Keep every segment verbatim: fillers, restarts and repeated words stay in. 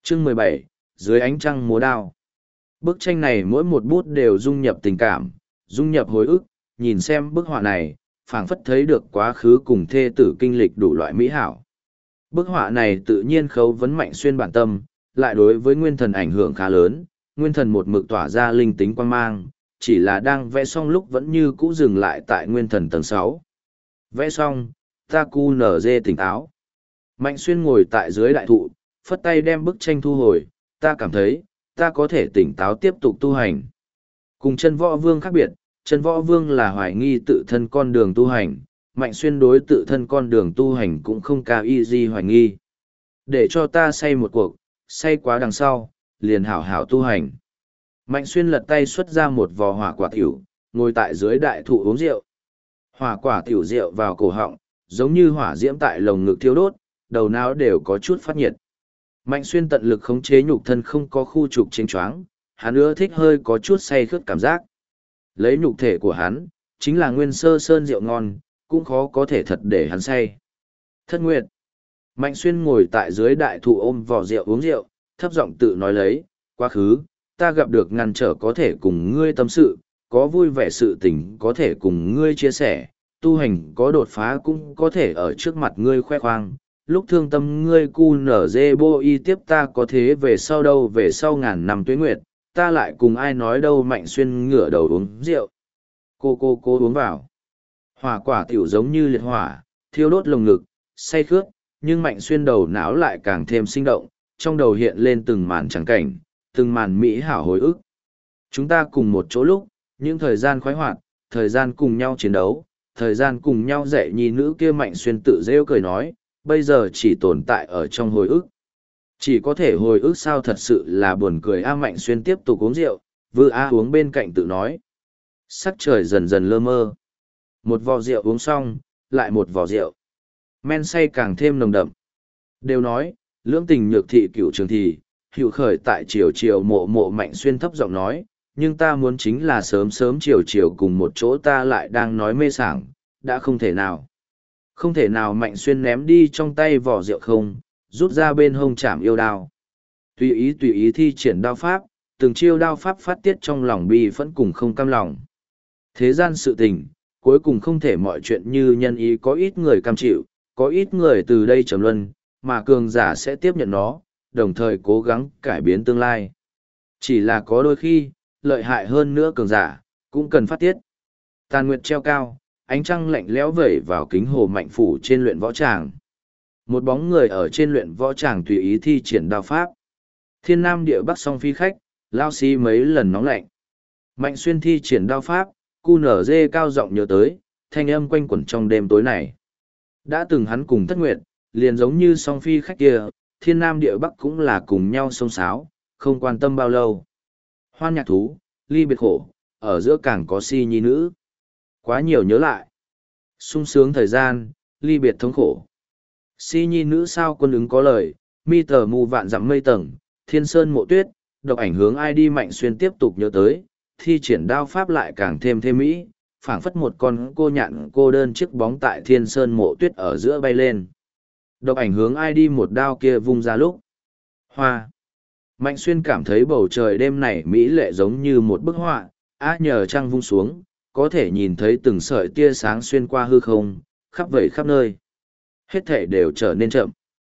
Chương mười bảy, dưới ánh trăng múa đao. Bức tranh này mỗi một bút đều dung nhập tình cảm, dung nhập hồi ức, nhìn xem bức họa này, phảng phất thấy được quá khứ cùng thê tử kinh lịch đủ loại mỹ hảo. Bức họa này tự nhiên khấu vấn Mạnh Xuyên bản tâm, lại đối với nguyên thần ảnh hưởng khá lớn, nguyên thần một mực tỏa ra linh tính quang mang, chỉ là đang vẽ xong lúc vẫn như cũ dừng lại tại nguyên thần tầng sáu. Vẽ xong, ta cu nở dê tỉnh táo. Mạnh Xuyên ngồi tại dưới đại thụ, phất tay đem bức tranh thu hồi, ta cảm thấy, ta có thể tỉnh táo tiếp tục tu hành. Cùng chân võ vương khác biệt, chân võ vương là hoài nghi tự thân con đường tu hành, Mạnh Xuyên đối tự thân con đường tu hành cũng không cao y gì hoài nghi. Để cho ta say một cuộc, say quá đằng sau, liền hảo hảo tu hành. Mạnh Xuyên lật tay xuất ra một vò hỏa quả tiểu, ngồi tại dưới đại thụ uống rượu. Hỏa quả tiểu rượu vào cổ họng, giống như hỏa diễm tại lồng ngực thiêu đốt, đầu não đều có chút phát nhiệt. Mạnh Xuyên tận lực khống chế nhục thân không có khu trục chênh choáng, hắn ưa thích hơi có chút say khướt cảm giác. Lấy nhục thể của hắn, chính là nguyên sơ sơn rượu ngon, cũng khó có thể thật để hắn say. Thất Nguyệt. Mạnh Xuyên ngồi tại dưới đại thụ ôm vò rượu uống rượu, thấp giọng tự nói lấy, quá khứ, ta gặp được ngăn trở có thể cùng ngươi tâm sự, có vui vẻ sự tình có thể cùng ngươi chia sẻ, tu hành có đột phá cũng có thể ở trước mặt ngươi khoe khoang. Lúc thương tâm ngươi cu nở dê bô y tiếp ta có thế về sau đâu về sau ngàn năm tuế nguyệt, ta lại cùng ai nói đâu. Mạnh Xuyên ngửa đầu uống rượu. Cô cô cô uống vào. Hỏa quả tiểu giống như liệt hỏa, thiêu đốt lồng ngực, say khướt, nhưng Mạnh Xuyên đầu não lại càng thêm sinh động, trong đầu hiện lên từng màn trắng cảnh, từng màn mỹ hảo hồi ức. Chúng ta cùng một chỗ lúc, những thời gian khoái hoạt, thời gian cùng nhau chiến đấu, thời gian cùng nhau dạy nhi nữ kia. Mạnh Xuyên tự rêu cười nói, bây giờ chỉ tồn tại ở trong hồi ức. Chỉ có thể hồi ức sao, thật sự là buồn cười a. Mạnh Xuyên tiếp tục uống rượu, vừa a uống bên cạnh tự nói. Sắc trời dần dần lơ mơ. Một vò rượu uống xong, lại một vò rượu. Men say càng thêm nồng đậm. Đều nói, lưỡng tình nhược thị cửu trường thị, hữu khởi tại chiều chiều mộ mộ. Mạnh Xuyên thấp giọng nói, nhưng ta muốn chính là sớm sớm chiều chiều cùng một chỗ. Ta lại đang nói mê sảng, đã không thể nào. Không thể nào. Mạnh Xuyên ném đi trong tay vỏ rượu không, rút ra bên hông chạm yêu đao. Tùy ý tùy ý thi triển đao pháp, từng chiêu đao pháp phát tiết trong lòng bi phẫn cùng không cam lòng. Thế gian sự tình, cuối cùng không thể mọi chuyện như nhân ý, có ít người cam chịu, có ít người từ đây trầm luân, mà cường giả sẽ tiếp nhận nó, đồng thời cố gắng cải biến tương lai. Chỉ là có đôi khi, lợi hại hơn nữa cường giả, cũng cần phát tiết. Tàn nguyệt treo cao, ánh trăng lạnh lẽo vẩy vào kính hồ Mạnh phủ trên luyện võ tràng. Một bóng người ở trên luyện võ tràng tùy ý thi triển đao pháp. Thiên nam địa bắc song phi khách, lao xi mấy lần nóng lạnh. Mạnh Xuyên thi triển đao pháp, cu nở dê cao giọng nhớ tới, thanh âm quanh quẩn trong đêm tối này. Đã từng hắn cùng Thất Nguyệt, liền giống như song phi khách kia, thiên nam địa bắc cũng là cùng nhau sông sáo, không quan tâm bao lâu. Hoan nhạc thú, ly biệt khổ, ở giữa càng có si nhi nữ. Quá nhiều nhớ lại. Sung sướng thời gian, ly biệt thống khổ. Si nhi nữ sao quân ứng có lời, mi tờ mù vạn dặm mây tầng, thiên sơn mộ tuyết, độc ảnh hướng ai đi. Mạnh Xuyên tiếp tục nhớ tới, thi triển đao pháp lại càng thêm thêm mỹ, phảng phất một con cô nhạn cô đơn chiếc bóng tại thiên sơn mộ tuyết ở giữa bay lên. Độc ảnh hướng ai đi, một đao kia vung ra lúc. Hoa. Mạnh Xuyên cảm thấy bầu trời đêm này mỹ lệ giống như một bức họa, á nhờ trăng vung xuống, có thể nhìn thấy từng sợi tia sáng xuyên qua hư không, khắp vẩy khắp nơi. Hết thể đều trở nên chậm.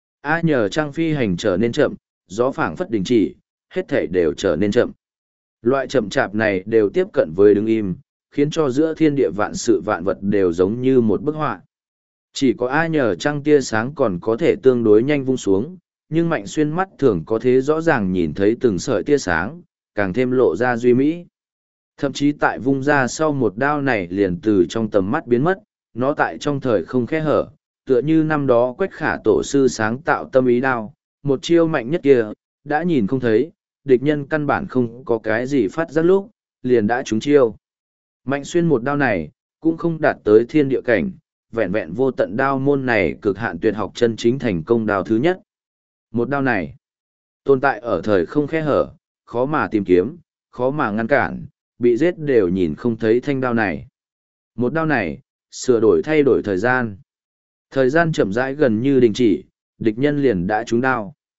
A nhờ trăng phi hành trở nên chậm, gió phảng phất đình chỉ, hết thể đều trở nên chậm. Loại chậm chạp này đều tiếp cận với đứng im, khiến cho giữa thiên địa vạn sự vạn vật đều giống như một bức họa. Chỉ có A nhờ trăng tia sáng còn có thể tương đối nhanh vung xuống, nhưng Mạnh Xuyên mắt thường có thế rõ ràng nhìn thấy từng sợi tia sáng, càng thêm lộ ra duy mỹ. Thậm chí tại vung ra sau một đao này liền từ trong tầm mắt biến mất, nó tại trong thời không khe hở, tựa như năm đó Quách Khả tổ sư sáng tạo tâm ý đao, một chiêu mạnh nhất kia, đã nhìn không thấy, địch nhân căn bản không có cái gì phát giác lúc, liền đã trúng chiêu. Mạnh Xuyên một đao này, cũng không đạt tới thiên địa cảnh, vẹn vẹn vô tận đao môn này cực hạn tuyệt học chân chính thành công đao thứ nhất. Một đao này, tồn tại ở thời không khe hở, khó mà tìm kiếm, khó mà ngăn cản, bị giết đều nhìn không thấy thanh đao này. Một đao này, sửa đổi thay đổi thời gian. Thời gian chậm rãi gần như đình chỉ, địch nhân liền đã trúng đao.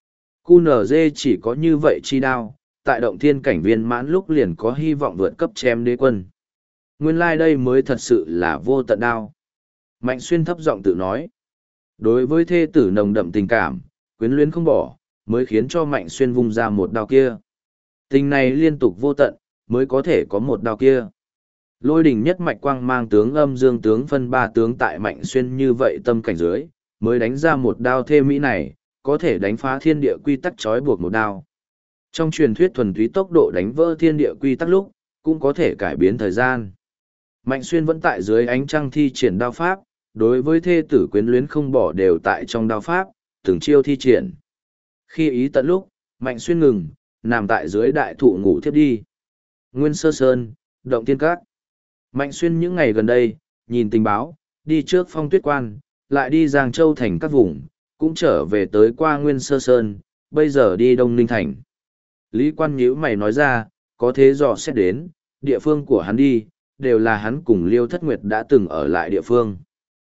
Cu nở dê chỉ có như vậy chi đao, tại động thiên cảnh viên mãn lúc liền có hy vọng vượt cấp chém đế quân. Nguyên lai đây mới thật sự là vô tận đao. Mạnh Xuyên thấp giọng tự nói. Đối với thê tử nồng đậm tình cảm, quyến luyến không bỏ, mới khiến cho Mạnh Xuyên vung ra một đao kia. Tình này liên tục vô tận, mới có thể có một đao kia. Lôi đỉnh nhất mạch quang mang tướng âm dương tướng phân ba tướng tại Mạnh Xuyên như vậy tâm cảnh dưới, mới đánh ra một đao thê mỹ này, có thể đánh phá thiên địa quy tắc trói buộc một đao. Trong truyền thuyết thuần túy tốc độ đánh vỡ thiên địa quy tắc lúc, cũng có thể cải biến thời gian. Mạnh Xuyên vẫn tại dưới ánh trăng thi triển đao pháp, đối với thê tử quyến luyến không bỏ đều tại trong đao pháp, từng chiêu thi triển. Khi ý tận lúc, Mạnh Xuyên ngừng, nằm tại dưới đại thụ ngủ thiếp đi. Nguyên Sơ Sơn, Động Tiên Các. Mạnh Xuyên những ngày gần đây, nhìn tình báo, đi trước Phong Tuyết Quan, lại đi Giang Châu thành các vùng, cũng trở về tới qua Nguyên Sơ Sơn, bây giờ đi Đông Ninh Thành. Lý Quan nhíu mày nói ra, có thế dò xét đến, địa phương của hắn đi, đều là hắn cùng Liêu Thất Nguyệt đã từng ở lại địa phương.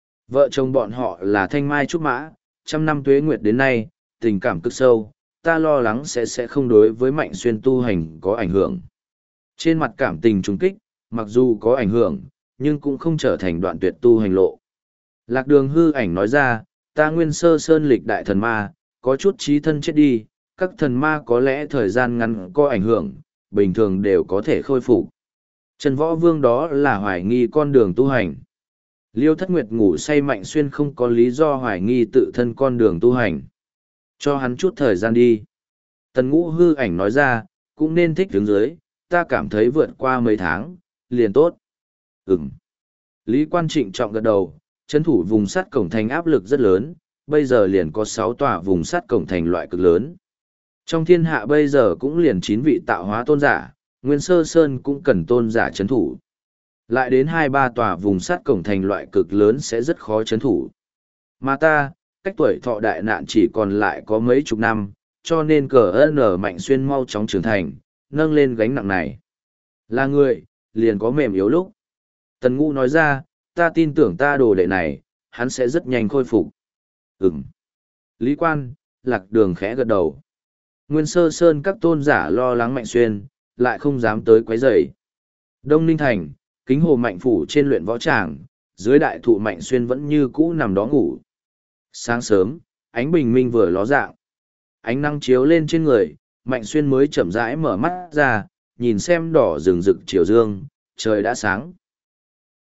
Vợ chồng bọn họ là Thanh Mai Trúc Mã, trăm năm tuế nguyệt đến nay, tình cảm cực sâu, ta lo lắng sẽ sẽ không đối với Mạnh Xuyên tu hành có ảnh hưởng. Trên mặt cảm tình trùng kích, mặc dù có ảnh hưởng, nhưng cũng không trở thành đoạn tuyệt tu hành lộ. Lạc Đường hư ảnh nói ra, ta Nguyên Sơ Sơn lịch đại thần ma, có chút trí thân chết đi, các thần ma có lẽ thời gian ngắn có ảnh hưởng, bình thường đều có thể khôi phục. Trần Võ Vương đó là hoài nghi con đường tu hành. Liêu Thất Nguyệt ngủ say Mạnh Xuyên không có lý do hoài nghi tự thân con đường tu hành. Cho hắn chút thời gian đi. Tần Ngũ hư ảnh nói ra, cũng nên thích đứng dưới, ta cảm thấy vượt qua mấy tháng, liền tốt. Ừm. Lý Quan Trịnh trọng gật đầu, trấn thủ vùng sắt cổng thành áp lực rất lớn, bây giờ liền có sáu tòa vùng sắt cổng thành loại cực lớn. Trong thiên hạ bây giờ cũng liền chín vị tạo hóa tôn giả, Nguyên Sơ Sơn cũng cần tôn giả trấn thủ. Lại đến hai ba tòa vùng sắt cổng thành loại cực lớn sẽ rất khó trấn thủ. Mà ta, cách tuổi thọ đại nạn chỉ còn lại có mấy chục năm, cho nên cờ ơn Mạnh Xuyên mau chóng trưởng thành, nâng lên gánh nặng này. Là người, liền có mềm yếu lúc. Tần Ngũ nói ra, ta tin tưởng ta đồ đệ này, hắn sẽ rất nhanh khôi phục. Ừm. Lý Quan, Lạc Đường khẽ gật đầu. Nguyên Sơ Sơn các tôn giả lo lắng Mạnh Xuyên, lại không dám tới quấy rầy. Đông Ninh Thành, kính hồ Mạnh Phủ trên luyện võ tràng, dưới đại thụ Mạnh Xuyên vẫn như cũ nằm đó ngủ. Sáng sớm, ánh bình minh vừa ló dạng. Ánh nắng chiếu lên trên người, Mạnh Xuyên mới chậm rãi mở mắt ra, nhìn xem đỏ rừng rực chiều dương, trời đã sáng.